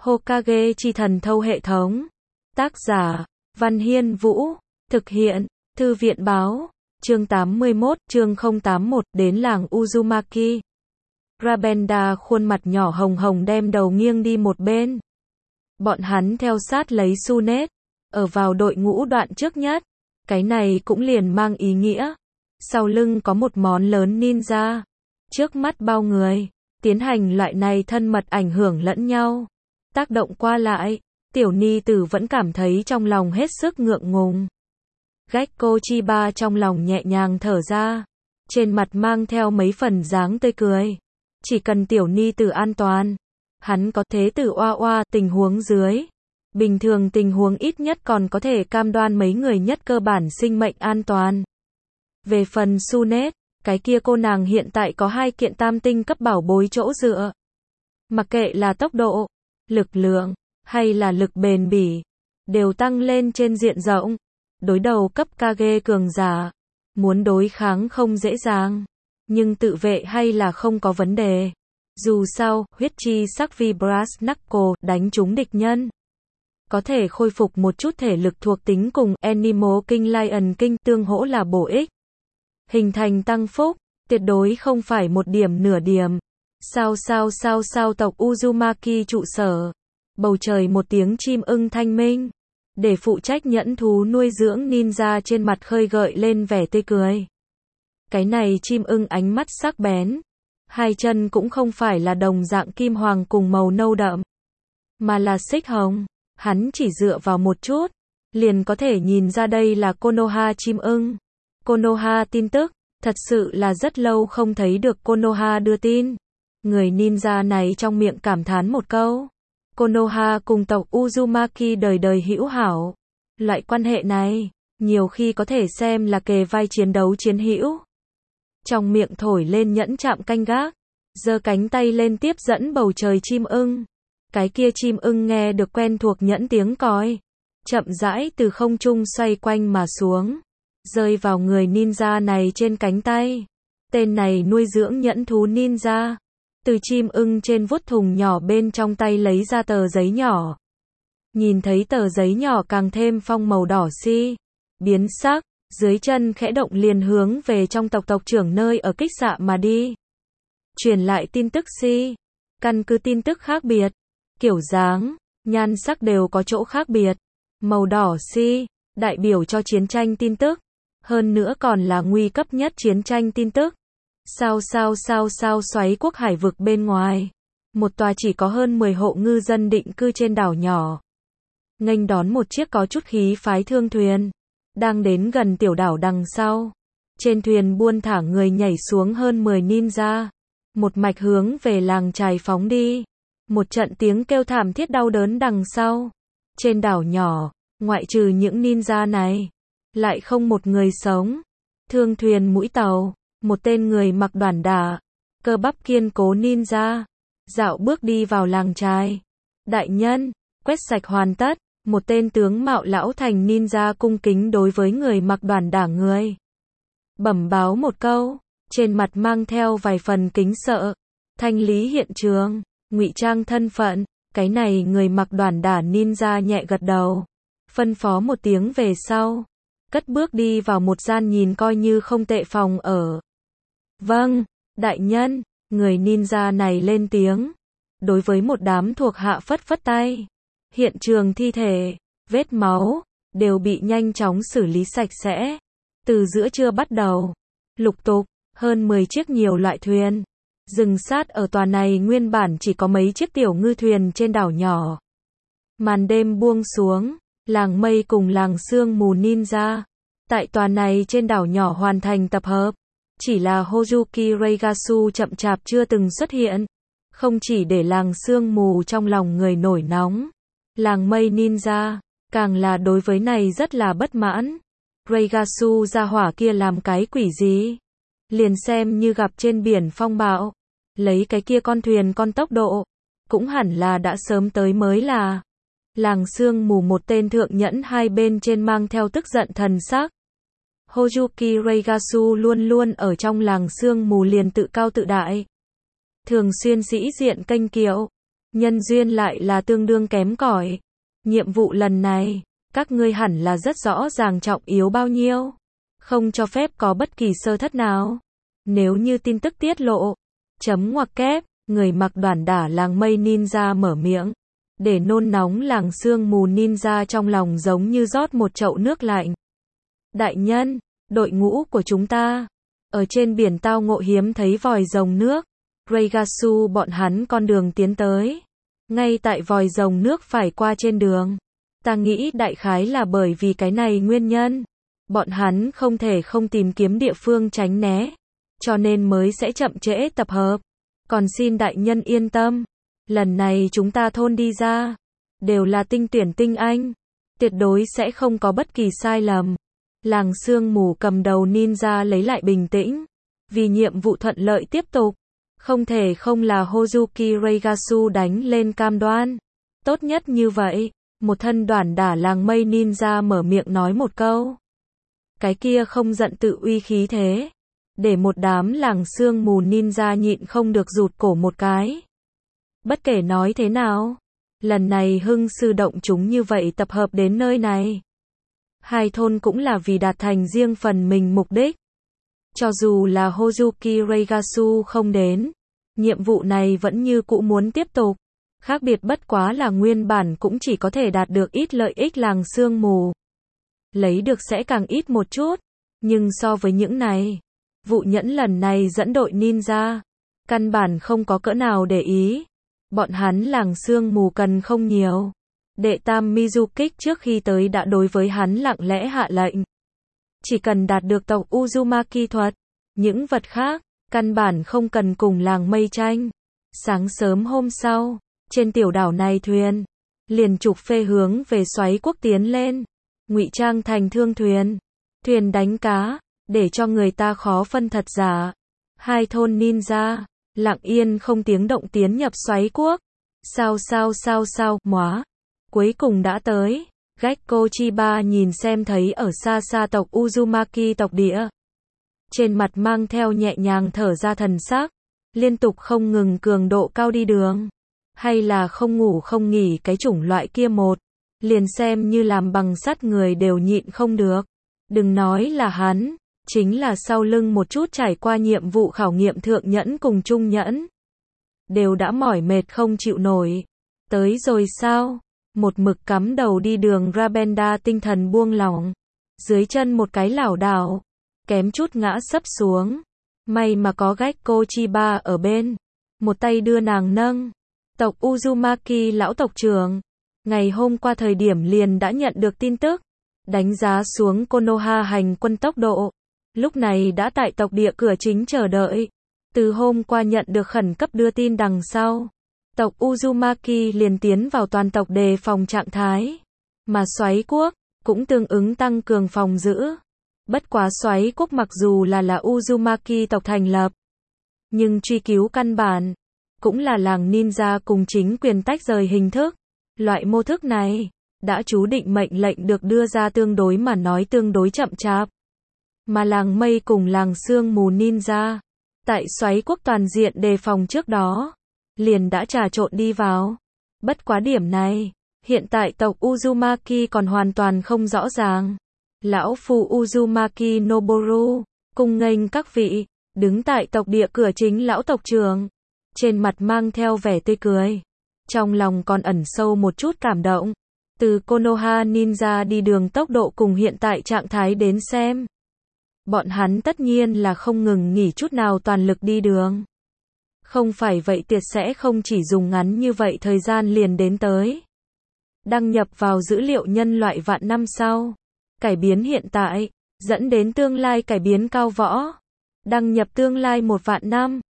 Hokage chi thần thâu hệ thống. Tác giả, Văn Hiên Vũ. Thực hiện, Thư viện báo. Chương 81, chương 081, đến làng Uzumaki. Rabenda khuôn mặt nhỏ hồng hồng đem đầu nghiêng đi một bên. Bọn hắn theo sát lấy Sunet, ở vào đội ngũ đoạn trước nhất. Cái này cũng liền mang ý nghĩa. Sau lưng có một món lớn ninja. Trước mắt bao người, tiến hành loại này thân mật ảnh hưởng lẫn nhau. Tác động qua lại, tiểu ni tử vẫn cảm thấy trong lòng hết sức ngượng ngùng. Gekko Chiba trong lòng nhẹ nhàng thở ra. Trên mặt mang theo mấy phần dáng tươi cười. Chỉ cần tiểu ni tử an toàn. Hắn có thế tử oa oa tình huống dưới. Bình thường tình huống ít nhất còn có thể cam đoan mấy người nhất cơ bản sinh mệnh an toàn. Về phần Sunet, cái kia cô nàng hiện tại có 2 kiện tam tinh cấp bảo bối chỗ dựa. Mặc kệ là tốc độ, lực lượng, hay là lực bền bỉ, đều tăng lên trên diện rộng. Đối đầu cấp Kage cường giả, muốn đối kháng không dễ dàng, nhưng tự vệ hay là không có vấn đề. Dù sao, huyết chi sắc Vibras Knuckle đánh trúng địch nhân, có thể khôi phục một chút thể lực thuộc tính cùng Animal King Lion King tương hỗ là bổ ích. Hình thành tăng phúc, tuyệt đối không phải một điểm nửa điểm. Sao tộc Uzumaki trụ sở. Bầu trời một tiếng chim ưng thanh minh. Để phụ trách nhẫn thú nuôi dưỡng ninja trên mặt khơi gợi lên vẻ tươi cười. Cái này chim ưng ánh mắt sắc bén. 2 chân cũng không phải là đồng dạng kim hoàng cùng màu nâu đậm, mà là xích hồng. Hắn chỉ dựa vào một chút, liền có thể nhìn ra đây là Konoha chim ưng. Konoha tin tức, thật sự là rất lâu không thấy được Konoha đưa tin. Người ninja này trong miệng cảm thán một câu. Konoha cùng tộc Uzumaki đời đời hữu hảo. Loại quan hệ này, nhiều khi có thể xem là kề vai chiến đấu chiến hữu. Trong miệng thổi lên nhẫn chạm canh gác, giơ cánh tay lên tiếp dẫn bầu trời chim ưng. Cái kia chim ưng nghe được quen thuộc nhẫn tiếng còi, chậm rãi từ không trung xoay quanh mà xuống, rơi vào người ninja này trên cánh tay. Tên này nuôi dưỡng nhẫn thú ninja, từ chim ưng trên vuốt thùng nhỏ bên trong tay lấy ra tờ giấy nhỏ. Nhìn thấy tờ giấy nhỏ càng thêm phong màu đỏ biến sắc, dưới chân khẽ động liền hướng về trong tộc trưởng nơi ở kích xạ mà đi. Truyền lại tin tức căn cứ tin tức khác biệt, kiểu dáng, nhan sắc đều có chỗ khác biệt. Màu đỏ đại biểu cho chiến tranh tin tức, hơn nữa còn là nguy cấp nhất chiến tranh tin tức. Sao xoáy quốc hải vực bên ngoài, một tòa chỉ có hơn 10 hộ ngư dân định cư trên đảo nhỏ. Nghênh đón một chiếc có chút khí phái thương thuyền, đang đến gần tiểu đảo đằng sau. Trên thuyền buôn thả người nhảy xuống hơn 10 ninja, một mạch hướng về làng chài phóng đi. Một trận tiếng kêu thảm thiết đau đớn đằng sau. Trên đảo nhỏ, ngoại trừ những ninja này, lại không một người sống. Thương thuyền mũi tàu, một tên người mặc đoản đả, cơ bắp kiên cố ninja, dạo bước đi vào làng chài. Đại nhân, quét sạch hoàn tất. Một tên tướng mạo lão thành ninja cung kính đối với người mặc đoản đả người bẩm báo một câu, trên mặt mang theo vài phần kính sợ. Thanh lý hiện trường, ngụy trang thân phận. Cái này người mặc đoản đả ninja nhẹ gật đầu, phân phó một tiếng về sau, cất bước đi vào một gian nhìn coi như không tệ phòng ở. Vâng, đại nhân, người ninja này lên tiếng. Đối với một đám thuộc hạ phất phất tay. Hiện trường thi thể, vết máu, đều bị nhanh chóng xử lý sạch sẽ. Từ giữa trưa bắt đầu, lục tục, hơn 10 chiếc nhiều loại thuyền dừng sát ở tòa này nguyên bản chỉ có mấy chiếc tiểu ngư thuyền trên đảo nhỏ. Màn đêm buông xuống, làng mây cùng làng sương mù ninja tại tòa này trên đảo nhỏ hoàn thành tập hợp. Chỉ là Hozuki Reigasu chậm chạp chưa từng xuất hiện, không chỉ để làng sương mù trong lòng người nổi nóng, làng mây ninja càng là đối với này rất là bất mãn. Reigasu ra hỏa kia làm cái quỷ gì? Liền xem như gặp trên biển phong bạo, lấy cái kia con thuyền con tốc độ, cũng hẳn là đã sớm tới mới là. Làng sương mù một tên thượng nhẫn hai bên trên mang theo tức giận thần sắc. Hozuki Reigasu luôn luôn ở trong làng sương mù liền tự cao tự đại, thường xuyên sĩ diện kênh kiệu, nhân duyên lại là tương đương kém cỏi. Nhiệm vụ lần này, các ngươi hẳn là rất rõ ràng trọng yếu bao nhiêu. Không cho phép có bất kỳ sơ thất nào. Nếu như tin tức tiết lộ, chấm ngoặc kép, người mặc đoản đả làng mây ninja mở miệng. Để nôn nóng làng sương mù ninja trong lòng giống như rót một chậu nước lạnh. Đại nhân, đội ngũ của chúng ta, ở trên biển tao ngộ hiếm thấy vòi rồng nước. Reigatsu bọn hắn con đường tiến tới. Ngay tại vòi rồng nước phải qua trên đường. Ta nghĩ đại khái là bởi vì cái này nguyên nhân. Bọn hắn không thể không tìm kiếm địa phương tránh né. Cho nên mới sẽ chậm trễ tập hợp. Còn xin đại nhân yên tâm. Lần này chúng ta thôn đi ra. Đều là tinh tuyển tinh anh. Tuyệt đối sẽ không có bất kỳ sai lầm. Làng sương mù cầm đầu ninja lấy lại bình tĩnh. Vì nhiệm vụ thuận lợi tiếp tục. Không thể không là Hozuki Reigatsu đánh lên cam đoan. Tốt nhất như vậy. Một thân đoản đả làng mây ninja mở miệng nói một câu. Cái kia không giận tự uy khí thế. Để một đám làng sương mù ninja nhịn không được rụt cổ một cái. Bất kể nói thế nào. Lần này hưng sư động chúng như vậy tập hợp đến nơi này. Hai thôn cũng là vì đạt thành riêng phần mình mục đích. Cho dù là Hozuki Reigatsu không đến. Nhiệm vụ này vẫn như cũ muốn tiếp tục. Khác biệt bất quá là nguyên bản cũng chỉ có thể đạt được ít lợi ích làng sương mù. Lấy được sẽ càng ít một chút. Nhưng so với những này, vụ nhẫn lần này dẫn đội ninja. Căn bản không có cỡ nào để ý. Bọn hắn làng sương mù cần không nhiều. Đệ tam Mizukik trước khi tới đã đối với hắn lặng lẽ hạ lệnh. Chỉ cần đạt được tộc Uzumaki thuật. Những vật khác, căn bản không cần cùng làng mây tranh. Sáng sớm hôm sau, trên tiểu đảo này thuyền, liền trục phê hướng về xoáy quốc tiến lên. Ngụy trang thành thương thuyền. Thuyền đánh cá, để cho người ta khó phân thật giả. Hai thôn ninja, lặng yên không tiếng động tiến nhập xoáy quốc. Sao, móa. Cuối cùng đã tới. Gekko Chiba nhìn xem thấy ở xa xa tộc Uzumaki tộc địa. Trên mặt mang theo nhẹ nhàng thở ra thần sắc. Liên tục không ngừng cường độ cao đi đường. Hay là không ngủ không nghỉ cái chủng loại kia một. Liền xem như làm bằng sắt người đều nhịn không được. Đừng nói là hắn. Chính là sau lưng một chút trải qua nhiệm vụ khảo nghiệm thượng nhẫn cùng trung nhẫn. Đều đã mỏi mệt không chịu nổi. Tới rồi sao? Một mực cắm đầu đi đường Rabenda tinh thần buông lỏng. Dưới chân một cái lảo đảo. Kém chút ngã sấp xuống. May mà có Gekko Chiba ở bên. Một tay đưa nàng nâng. Tộc Uzumaki lão tộc trưởng. Ngày hôm qua thời điểm liền đã nhận được tin tức. Đánh giá xuống Konoha hành quân tốc độ. Lúc này đã tại tộc địa cửa chính chờ đợi. Từ hôm qua nhận được khẩn cấp đưa tin đằng sau. Tộc Uzumaki liền tiến vào toàn tộc đề phòng trạng thái. Mà xoáy quốc, cũng tương ứng tăng cường phòng giữ. Bất quá xoáy quốc mặc dù là Uzumaki tộc thành lập. Nhưng truy cứu căn bản, cũng là làng ninja cùng chính quyền tách rời hình thức. Loại mô thức này, đã chú định mệnh lệnh được đưa ra tương đối mà nói tương đối chậm chạp. Mà làng mây cùng làng sương mù ninja, tại xoáy quốc toàn diện đề phòng trước đó, liền đã trà trộn đi vào. Bất quá điểm này, hiện tại tộc Uzumaki còn hoàn toàn không rõ ràng. Lão phu Uzumaki Noboru, cung nghênh các vị, đứng tại tộc địa cửa chính lão tộc trưởng. Trên mặt mang theo vẻ tươi cười. Trong lòng còn ẩn sâu một chút cảm động. Từ Konoha Ninja đi đường tốc độ cùng hiện tại trạng thái đến xem. Bọn hắn tất nhiên là không ngừng nghỉ chút nào toàn lực đi đường. Không phải vậy tuyệt sẽ không chỉ dùng ngắn như vậy thời gian liền đến tới. Đăng nhập vào dữ liệu nhân loại vạn năm sau. Cải biến hiện tại, dẫn đến tương lai cải biến cao võ. Đăng nhập tương lai 1 vạn năm.